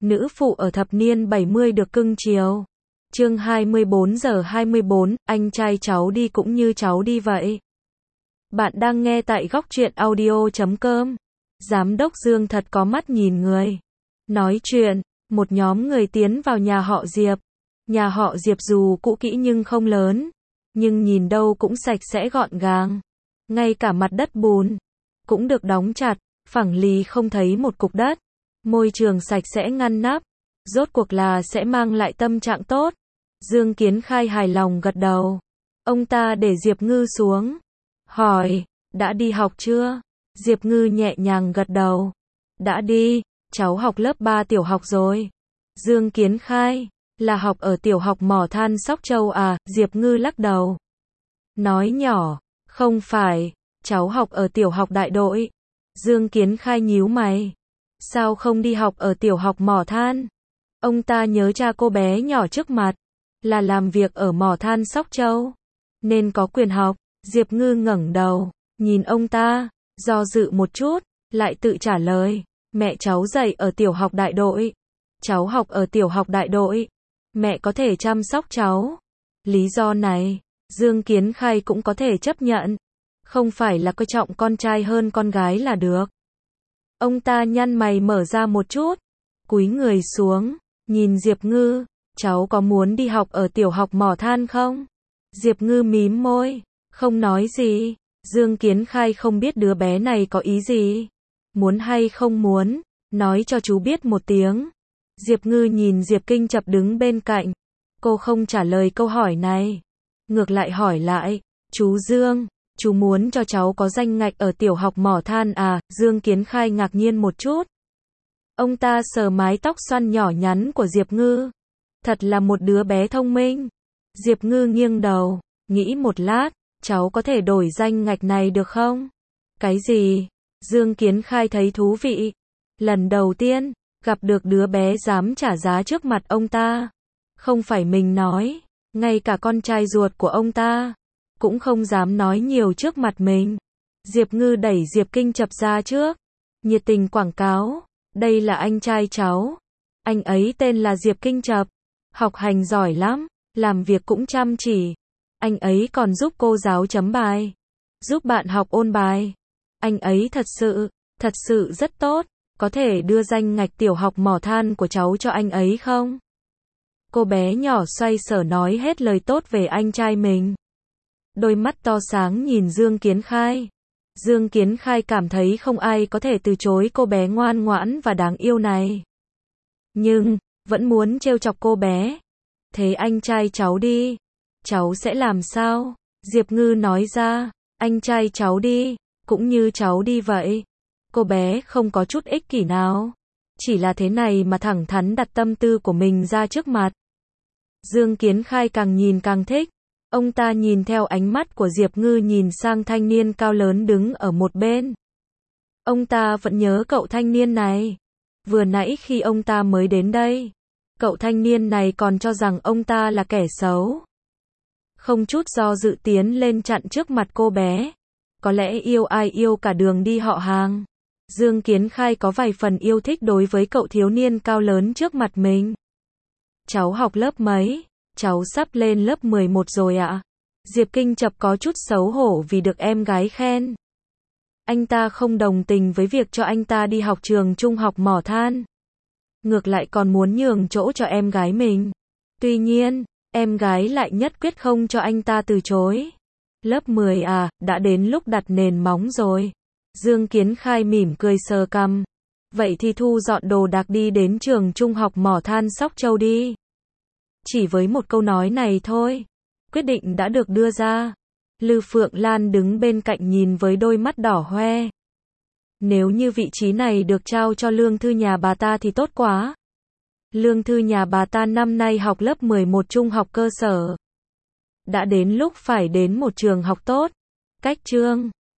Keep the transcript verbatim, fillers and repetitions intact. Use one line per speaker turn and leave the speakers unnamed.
nữ phụ ở thập niên bảy mươi được cưng chiều. Chương hai mươi bốn giờ hai mươi bốn, anh trai cháu đi cũng như cháu đi vậy. Bạn đang nghe tại góc truyện audio chấm com. Giám đốc Dương thật có mắt nhìn người. Nói chuyện, một nhóm người tiến vào nhà họ Diệp. Nhà họ Diệp dù cũ kỹ nhưng không lớn, nhưng nhìn đâu cũng sạch sẽ gọn gàng. Ngay cả mặt đất bùn cũng được đóng chặt, phẳng lì không thấy một cục đất. Môi trường sạch sẽ ngăn nắp, rốt cuộc là sẽ mang lại tâm trạng tốt. Dương Kiến Khai hài lòng gật đầu. Ông ta để Diệp Ngư xuống, hỏi, đã đi học chưa? Diệp Ngư nhẹ nhàng gật đầu. Đã đi, cháu học lớp ba tiểu học rồi. Dương Kiến Khai, là học ở tiểu học Mỏ Than Sóc Châu à? Diệp Ngư lắc đầu. Nói nhỏ, không phải, cháu học ở tiểu học Đại Đội. Dương Kiến Khai nhíu mày. Sao không đi học ở tiểu học Mỏ Than? Ông ta nhớ cha cô bé nhỏ trước mặt, là làm việc ở Mỏ Than Sóc Châu, nên có quyền học. Diệp Ngư ngẩng đầu, nhìn ông ta, do dự một chút, lại tự trả lời. Mẹ cháu dạy ở tiểu học Đại Đội. Cháu học ở tiểu học Đại Đội. Mẹ có thể chăm sóc cháu. Lý do này, Dương Kiến Khai cũng có thể chấp nhận. Không phải là coi trọng con trai hơn con gái là được. Ông ta nhăn mày mở ra một chút, cúi người xuống, nhìn Diệp Ngư. Cháu có muốn đi học ở tiểu học Mỏ Than không? Diệp Ngư mím môi, không nói gì. Dương Kiến Khai không biết đứa bé này có ý gì. Muốn hay không muốn, nói cho chú biết một tiếng. Diệp Ngư nhìn Diệp Kinh Chập đứng bên cạnh. Cô không trả lời câu hỏi này. Ngược lại hỏi lại, chú Dương, chú muốn cho cháu có danh ngạch ở tiểu học Mỏ Than à? Dương Kiến Khai ngạc nhiên một chút. Ông ta sờ mái tóc xoăn nhỏ nhắn của Diệp Ngư. Thật là một đứa bé thông minh. Diệp Ngư nghiêng đầu, nghĩ một lát, cháu có thể đổi danh ngạch này được không? Cái gì? Dương Kiến Khai thấy thú vị. Lần đầu tiên, gặp được đứa bé dám trả giá trước mặt ông ta. Không phải mình nói, ngay cả con trai ruột của ông ta cũng không dám nói nhiều trước mặt mình. Diệp Ngư đẩy Diệp Kinh Chập ra trước, nhiệt tình quảng cáo. Đây là anh trai cháu. Anh ấy tên là Diệp Kinh Chập. Học hành giỏi lắm, làm việc cũng chăm chỉ. Anh ấy còn giúp cô giáo chấm bài, giúp bạn học ôn bài. Anh ấy thật sự, thật sự rất tốt. Có thể đưa danh ngạch tiểu học Mỏ Than của cháu cho anh ấy không? Cô bé nhỏ xoay sở nói hết lời tốt về anh trai mình. Đôi mắt to sáng nhìn Dương Kiến Khai. Dương Kiến Khai cảm thấy không ai có thể từ chối cô bé ngoan ngoãn và đáng yêu này. Nhưng, vẫn muốn trêu chọc cô bé. Thế anh trai cháu đi. Cháu sẽ làm sao? Diệp Ngư nói ra. Anh trai cháu đi, cũng như cháu đi vậy. Cô bé không có chút ích kỷ nào. Chỉ là thế này mà thẳng thắn đặt tâm tư của mình ra trước mặt. Dương Kiến Khai càng nhìn càng thích. Ông ta nhìn theo ánh mắt của Diệp Ngư nhìn sang thanh niên cao lớn đứng ở một bên. Ông ta vẫn nhớ cậu thanh niên này. Vừa nãy khi ông ta mới đến đây, cậu thanh niên này còn cho rằng ông ta là kẻ xấu. Không chút do dự tiến lên chặn trước mặt cô bé. Có lẽ yêu ai yêu cả đường đi họ hàng. Dương Kiến Khai có vài phần yêu thích đối với cậu thiếu niên cao lớn trước mặt mình. Cháu học lớp mấy? Cháu sắp lên lớp mười một rồi ạ. Diệp Kinh Chập có chút xấu hổ vì được em gái khen. Anh ta không đồng tình với việc cho anh ta đi học trường trung học Mỏ Than. Ngược lại còn muốn nhường chỗ cho em gái mình. Tuy nhiên, em gái lại nhất quyết không cho anh ta từ chối. Lớp mười à, đã đến lúc đặt nền móng rồi. Dương Kiến Khai mỉm cười sờ cằm. Vậy thì thu dọn đồ đạc đi đến trường trung học Mỏ Than Sóc Châu đi. Chỉ với một câu nói này thôi, quyết định đã được đưa ra. Lư Phượng Lan đứng bên cạnh nhìn với đôi mắt đỏ hoe. Nếu như vị trí này được trao cho Lương Thư nhà bà ta thì tốt quá. Lương Thư nhà bà ta năm nay học lớp mười một trung học cơ sở. Đã đến lúc phải đến một trường học tốt. Cách Trương